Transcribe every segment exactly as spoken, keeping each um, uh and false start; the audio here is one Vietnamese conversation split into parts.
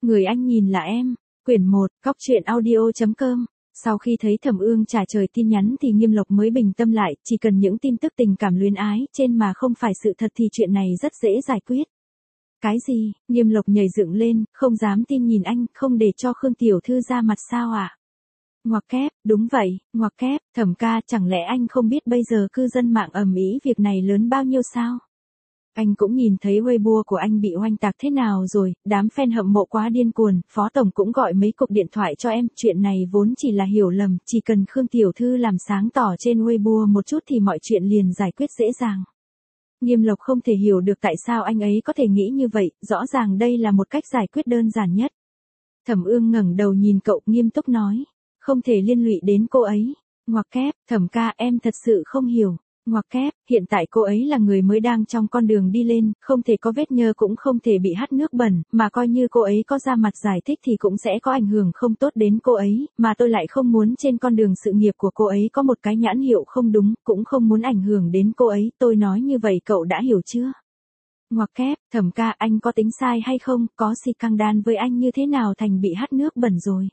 Người anh nhìn là em. Quyển một, Cóc truyện audio chấm com. Sau khi thấy Thẩm Ương trả lời tin nhắn thì Nghiêm Lộc mới bình tâm lại, chỉ cần những tin tức tình cảm luyến ái trên mà không phải sự thật thì chuyện này rất dễ giải quyết. Cái gì? Nghiêm Lộc nhảy dựng lên, không dám tin nhìn anh, không để cho Khương tiểu thư ra mặt sao ạ? À? Ngoặc kép, đúng vậy, ngoặc kép, Thẩm ca, chẳng lẽ anh không biết bây giờ cư dân mạng ầm ĩ việc này lớn bao nhiêu sao? Anh cũng nhìn thấy Weibo của anh bị oanh tạc thế nào rồi, đám fan hâm mộ quá điên cuồng, Phó Tổng cũng gọi mấy cuộc điện thoại cho em, chuyện này vốn chỉ là hiểu lầm, chỉ cần Khương tiểu thư làm sáng tỏ trên Weibo một chút thì mọi chuyện liền giải quyết dễ dàng. Nghiêm Lộc không thể hiểu được tại sao anh ấy có thể nghĩ như vậy, rõ ràng đây là một cách giải quyết đơn giản nhất. Thẩm Ương ngẩng đầu nhìn cậu, nghiêm túc nói, không thể liên lụy đến cô ấy. Ngoặc kép, Thẩm ca, em thật sự không hiểu. Ngoặc kép, hiện tại cô ấy là người mới đang trong con đường đi lên, không thể có vết nhơ cũng không thể bị hắt nước bẩn, mà coi như cô ấy có ra mặt giải thích thì cũng sẽ có ảnh hưởng không tốt đến cô ấy, mà tôi lại không muốn trên con đường sự nghiệp của cô ấy có một cái nhãn hiệu không đúng, cũng không muốn ảnh hưởng đến cô ấy, tôi nói như vậy cậu đã hiểu chưa? Ngoặc kép, Thẩm ca, anh có tính sai hay không, có scandal với anh như thế nào thành bị hắt nước bẩn rồi?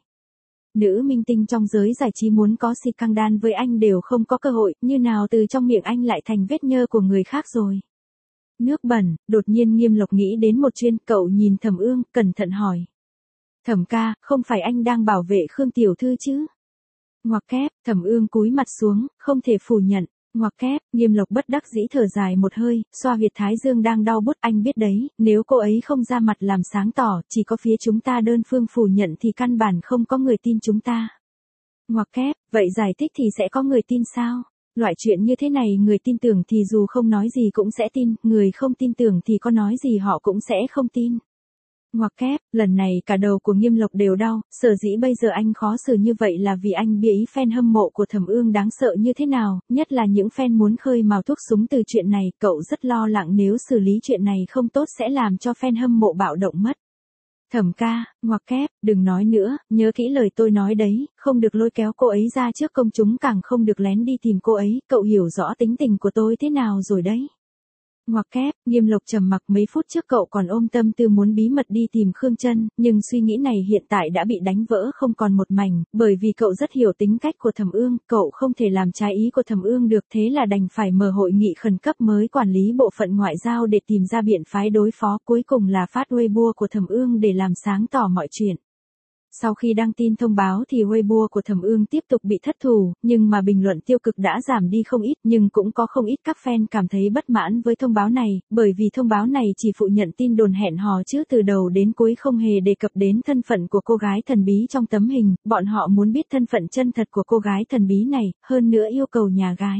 Nữ minh tinh trong giới giải trí muốn có scandal với anh đều không có cơ hội, như nào từ trong miệng anh lại thành vết nhơ của người khác rồi. Nước bẩn, đột nhiên Nghiêm Lộc nghĩ đến một chuyên, cậu nhìn Thẩm Ương, cẩn thận hỏi. Thẩm ca, không phải anh đang bảo vệ Khương tiểu thư chứ? Ngoặc kép, Thẩm Ương cúi mặt xuống, không thể phủ nhận. Ngoặc kép, Nghiêm Lộc bất đắc dĩ thở dài một hơi, xoa huyệt thái dương đang đau bút, anh biết đấy, nếu cô ấy không ra mặt làm sáng tỏ, chỉ có phía chúng ta đơn phương phủ nhận thì căn bản không có người tin chúng ta. Ngoặc kép, vậy giải thích thì sẽ có người tin sao? Loại chuyện như thế này người tin tưởng thì dù không nói gì cũng sẽ tin, người không tin tưởng thì có nói gì họ cũng sẽ không tin. Ngoặc kép, lần này cả đầu của Nghiêm Lộc đều đau, sở dĩ bây giờ anh khó xử như vậy là vì anh biết ý fan hâm mộ của Thẩm Ương đáng sợ như thế nào, nhất là những fan muốn khơi mào thuốc súng từ chuyện này, cậu rất lo lắng nếu xử lý chuyện này không tốt sẽ làm cho fan hâm mộ bạo động mất. Thẩm ca, ngoặc kép, đừng nói nữa, nhớ kỹ lời tôi nói đấy, không được lôi kéo cô ấy ra trước công chúng, càng không được lén đi tìm cô ấy, cậu hiểu rõ tính tình của tôi thế nào rồi đấy. Ngoặc kép, Nghiêm Lộc trầm mặc mấy phút trước cậu còn ôm tâm tư muốn bí mật đi tìm Khương Chân, nhưng suy nghĩ này hiện tại đã bị đánh vỡ không còn một mảnh, bởi vì cậu rất hiểu tính cách của Thẩm Ương, cậu không thể làm trái ý của Thẩm Ương được, thế là đành phải mở hội nghị khẩn cấp mới quản lý bộ phận ngoại giao để tìm ra biện pháp đối phó, cuối cùng là phát Weibo của Thẩm Ương để làm sáng tỏ mọi chuyện. Sau khi đăng tin thông báo thì Weibo của Thẩm Ương tiếp tục bị thất thủ, nhưng mà bình luận tiêu cực đã giảm đi không ít, nhưng cũng có không ít các fan cảm thấy bất mãn với thông báo này, bởi vì thông báo này chỉ phụ nhận tin đồn hẹn hò chứ từ đầu đến cuối không hề đề cập đến thân phận của cô gái thần bí trong tấm hình, bọn họ muốn biết thân phận chân thật của cô gái thần bí này, hơn nữa yêu cầu nhà gái.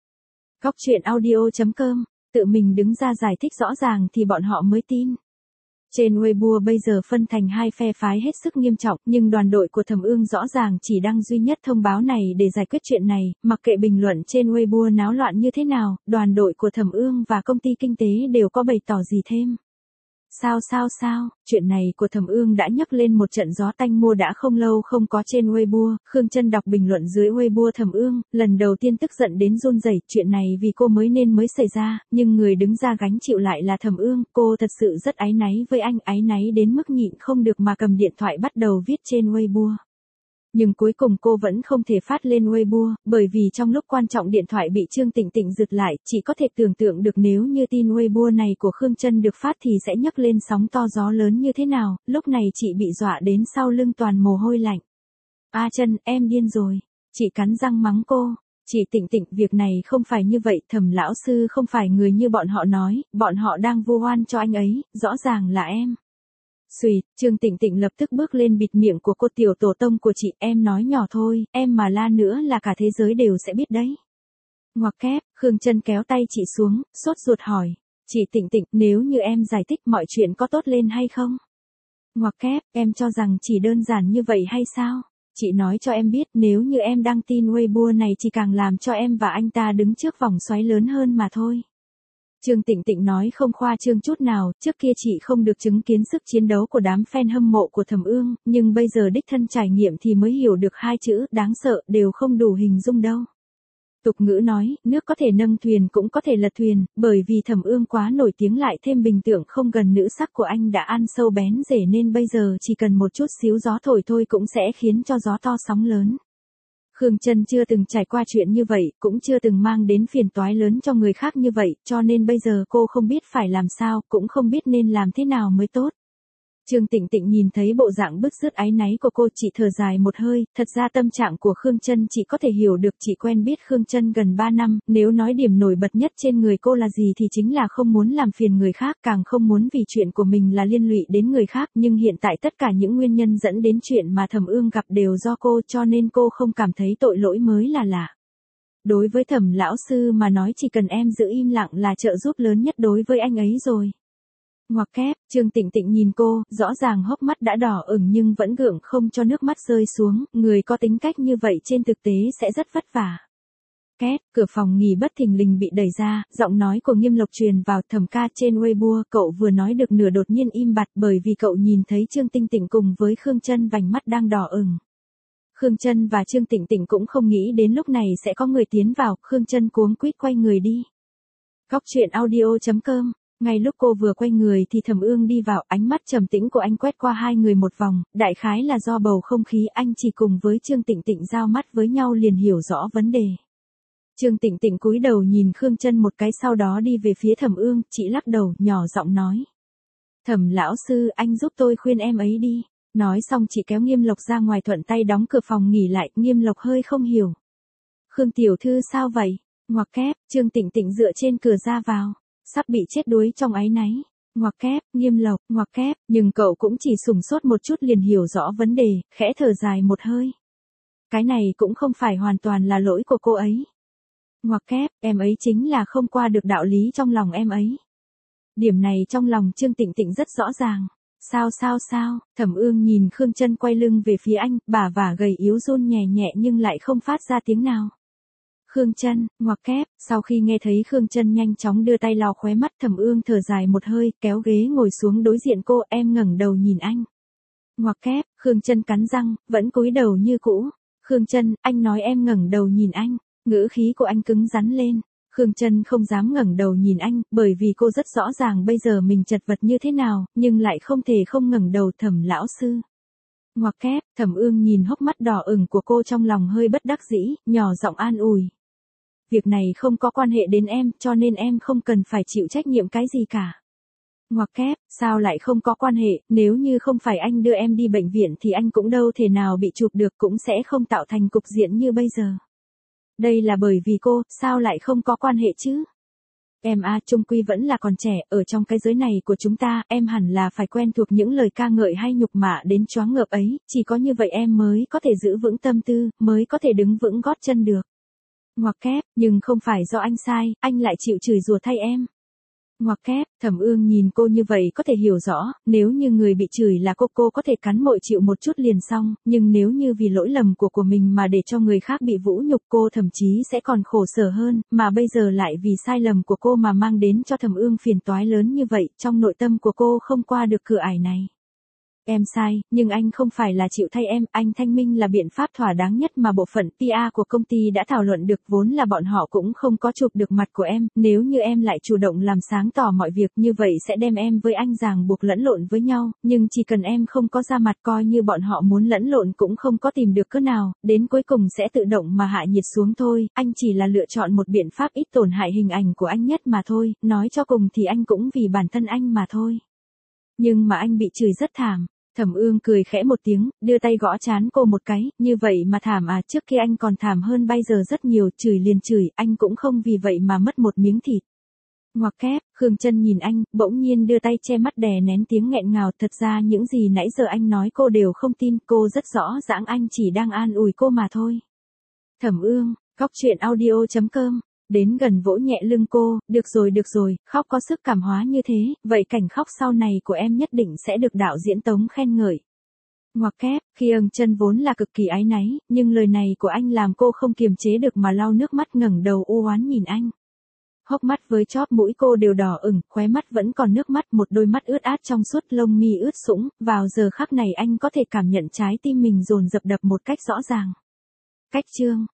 Cóc truyện audio chấm com, tự mình đứng ra giải thích rõ ràng thì bọn họ mới tin. Trên Weibo bây giờ phân thành hai phe phái hết sức nghiêm trọng, nhưng đoàn đội của Thẩm Ương rõ ràng chỉ đăng duy nhất thông báo này để giải quyết chuyện này, mặc kệ bình luận trên Weibo náo loạn như thế nào, đoàn đội của Thẩm Ương và công ty kinh tế đều có bày tỏ gì thêm. Sao sao sao, chuyện này của Thẩm Ương đã nhấc lên một trận gió tanh mua đã không lâu không có trên Weibo, Khương Chân đọc bình luận dưới Weibo Thẩm Ương, lần đầu tiên tức giận đến run rẩy, chuyện này vì cô mới nên mới xảy ra, nhưng người đứng ra gánh chịu lại là Thẩm Ương, cô thật sự rất áy náy với anh, áy náy đến mức nhịn không được mà cầm điện thoại bắt đầu viết trên Weibo. Nhưng cuối cùng cô vẫn không thể phát lên Weibo, bởi vì trong lúc quan trọng điện thoại bị Trương Tịnh Tịnh giật lại, chỉ có thể tưởng tượng được nếu như tin Weibo này của Khương Chân được phát thì sẽ nhấc lên sóng to gió lớn như thế nào, lúc này chị bị dọa đến sau lưng toàn mồ hôi lạnh. A Chân, em điên rồi. Chị cắn răng mắng cô. Chị Tịnh Tịnh, việc này không phải như vậy, Thẩm lão sư không phải người như bọn họ nói, bọn họ đang vu oan cho anh ấy, rõ ràng là em. Xùi, Trương Tịnh Tịnh lập tức bước lên bịt miệng của cô, tiểu tổ tông của chị, em nói nhỏ thôi, em mà la nữa là cả thế giới đều sẽ biết đấy. Ngoặc kép, Khương Chân kéo tay chị xuống, sốt ruột hỏi, chị Tịnh Tịnh, nếu như em giải thích mọi chuyện có tốt lên hay không? Ngoặc kép, em cho rằng chỉ đơn giản như vậy hay sao? Chị nói cho em biết, nếu như em đăng tin Weibo này chỉ càng làm cho em và anh ta đứng trước vòng xoáy lớn hơn mà thôi. Trương Tịnh Tịnh nói không khoa trương chút nào, trước kia chị không được chứng kiến sức chiến đấu của đám fan hâm mộ của Thẩm Ương, nhưng bây giờ đích thân trải nghiệm thì mới hiểu được hai chữ đáng sợ đều không đủ hình dung đâu. Tục ngữ nói, nước có thể nâng thuyền cũng có thể lật thuyền, bởi vì Thẩm Ương quá nổi tiếng lại thêm bình tượng không gần nữ sắc của anh đã ăn sâu bén rễ nên bây giờ chỉ cần một chút xíu gió thổi thôi cũng sẽ khiến cho gió to sóng lớn. Khương Trân chưa từng trải qua chuyện như vậy, cũng chưa từng mang đến phiền toái lớn cho người khác như vậy, cho nên bây giờ cô không biết phải làm sao, cũng không biết nên làm thế nào mới tốt. Trương Tịnh Tịnh nhìn thấy bộ dạng bứt rứt áy náy của cô, chị thở dài một hơi, thật ra tâm trạng của Khương Trân chị có thể hiểu được, chị quen biết Khương Trân gần ba năm, nếu nói điểm nổi bật nhất trên người cô là gì thì chính là không muốn làm phiền người khác, càng không muốn vì chuyện của mình là liên lụy đến người khác, nhưng hiện tại tất cả những nguyên nhân dẫn đến chuyện mà Thẩm Ương gặp đều do cô, cho nên cô không cảm thấy tội lỗi mới là lạ. Đối với Thẩm lão sư mà nói chỉ cần em giữ im lặng là trợ giúp lớn nhất đối với anh ấy rồi. Ngoặc kép, Trương Tịnh Tịnh nhìn cô, rõ ràng hốc mắt đã đỏ ửng nhưng vẫn gượng không cho nước mắt rơi xuống, người có tính cách như vậy trên thực tế sẽ rất vất vả. Két, cửa phòng nghỉ bất thình lình bị đẩy ra, giọng nói của Nghiêm Lộc truyền vào. Thẩm ca trên Weibo, cậu vừa nói được nửa đột nhiên im bặt bởi vì cậu nhìn thấy Trương Tịnh Tịnh cùng với Khương Trân vành mắt đang đỏ ửng. Khương Trân và Trương Tịnh Tịnh cũng không nghĩ đến lúc này sẽ có người tiến vào, Khương Trân cuống quýt quay người đi. Góc truyện audio chấm com. Ngay lúc cô vừa quay người thì Thẩm Ương đi vào, ánh mắt trầm tĩnh của anh quét qua hai người một vòng, đại khái là do bầu không khí, anh chỉ cùng với Trương Tịnh Tịnh giao mắt với nhau liền hiểu rõ vấn đề. Trương Tịnh Tịnh cúi đầu nhìn Khương Trân một cái sau đó đi về phía Thẩm Ương, chị lắc đầu, nhỏ giọng nói. Thẩm lão sư, anh giúp tôi khuyên em ấy đi. Nói xong chị kéo Nghiêm Lộc ra ngoài thuận tay đóng cửa phòng nghỉ lại, Nghiêm Lộc hơi không hiểu. Khương tiểu thư sao vậy? Ngoặc kép, Trương Tịnh Tịnh dựa trên cửa ra vào. Sắp bị chết đuối trong áy náy. Ngoặc kép, Nghiêm Lộc, ngoặc kép, nhưng cậu cũng chỉ sửng sốt một chút liền hiểu rõ vấn đề, khẽ thở dài một hơi. Cái này cũng không phải hoàn toàn là lỗi của cô ấy. Ngoặc kép, em ấy chính là không qua được đạo lý trong lòng em ấy. Điểm này trong lòng Trương Tịnh Tịnh rất rõ ràng. Sao sao sao, Thẩm Ương nhìn Khương Trân quay lưng về phía anh, bà vả gầy yếu run nhẹ nhẹ nhưng lại không phát ra tiếng nào. Khương Trân, ngoặc kép, sau khi nghe thấy Khương Trân nhanh chóng đưa tay lau khóe mắt, Thẩm Ương thở dài một hơi, kéo ghế ngồi xuống đối diện cô, em ngẩng đầu nhìn anh. Ngoặc kép, Khương Trân cắn răng, vẫn cúi đầu như cũ. Khương Trân, anh nói em ngẩng đầu nhìn anh, ngữ khí của anh cứng rắn lên. Khương Trân không dám ngẩng đầu nhìn anh, bởi vì cô rất rõ ràng bây giờ mình chật vật như thế nào, nhưng lại không thể không ngẩng đầu. Thẩm lão sư. Ngoặc kép, Thẩm Ương nhìn hốc mắt đỏ ửng của cô trong lòng hơi bất đắc dĩ, nhỏ giọng an ủi. Việc này không có quan hệ đến em, cho nên em không cần phải chịu trách nhiệm cái gì cả. Ngoặc kép, sao lại không có quan hệ, nếu như không phải anh đưa em đi bệnh viện thì anh cũng đâu thể nào bị chụp được, cũng sẽ không tạo thành cục diện như bây giờ. Đây là bởi vì cô, sao lại không có quan hệ chứ? Em à, chung quy vẫn là còn trẻ, ở trong cái giới này của chúng ta, em hẳn là phải quen thuộc những lời ca ngợi hay nhục mạ đến choáng ngợp ấy, chỉ có như vậy em mới có thể giữ vững tâm tư, mới có thể đứng vững gót chân được. Ngoặc kép, nhưng không phải do anh sai, anh lại chịu chửi rủa thay em. Ngoặc kép, Thẩm Ương nhìn cô như vậy có thể hiểu rõ, nếu như người bị chửi là cô cô có thể cắn môi chịu một chút liền xong, nhưng nếu như vì lỗi lầm của của mình mà để cho người khác bị vũ nhục cô thậm chí sẽ còn khổ sở hơn, mà bây giờ lại vì sai lầm của cô mà mang đến cho Thẩm Ương phiền toái lớn như vậy, trong nội tâm của cô không qua được cửa ải này. Em sai, nhưng anh không phải là chịu thay em, anh thanh minh là biện pháp thỏa đáng nhất mà bộ phận pê e của công ty đã thảo luận được, vốn là bọn họ cũng không có chụp được mặt của em, nếu như em lại chủ động làm sáng tỏ mọi việc như vậy sẽ đem em với anh ràng buộc lẫn lộn với nhau, nhưng chỉ cần em không có ra mặt coi như bọn họ muốn lẫn lộn cũng không có tìm được cớ nào, đến cuối cùng sẽ tự động mà hạ nhiệt xuống thôi, anh chỉ là lựa chọn một biện pháp ít tổn hại hình ảnh của anh nhất mà thôi, nói cho cùng thì anh cũng vì bản thân anh mà thôi. Nhưng mà anh bị chửi rất thảm. Thẩm Ương cười khẽ một tiếng, đưa tay gõ trán cô một cái, như vậy mà thảm à, trước kia anh còn thảm hơn bây giờ rất nhiều, chửi liền chửi, anh cũng không vì vậy mà mất một miếng thịt. Ngoặc kép, Khương Trân nhìn anh, bỗng nhiên đưa tay che mắt đè nén tiếng nghẹn ngào, thật ra những gì nãy giờ anh nói cô đều không tin, cô rất rõ ràng anh chỉ đang an ủi cô mà thôi. Thẩm Ương, góc truyện audio chấm com. Đến gần vỗ nhẹ lưng cô, được rồi được rồi, khóc có sức cảm hóa như thế, vậy cảnh khóc sau này của em nhất định sẽ được đạo diễn Tống khen ngợi. Ngoặc kép, khi Ưng Chân vốn là cực kỳ áy náy, nhưng lời này của anh làm cô không kiềm chế được mà lau nước mắt ngẩng đầu u oán nhìn anh. Hốc mắt với chóp mũi cô đều đỏ ửng, khóe mắt vẫn còn nước mắt, một đôi mắt ướt át trong suốt, lông mi ướt sũng, vào giờ khắc này anh có thể cảm nhận trái tim mình dồn dập đập một cách rõ ràng. Cách chương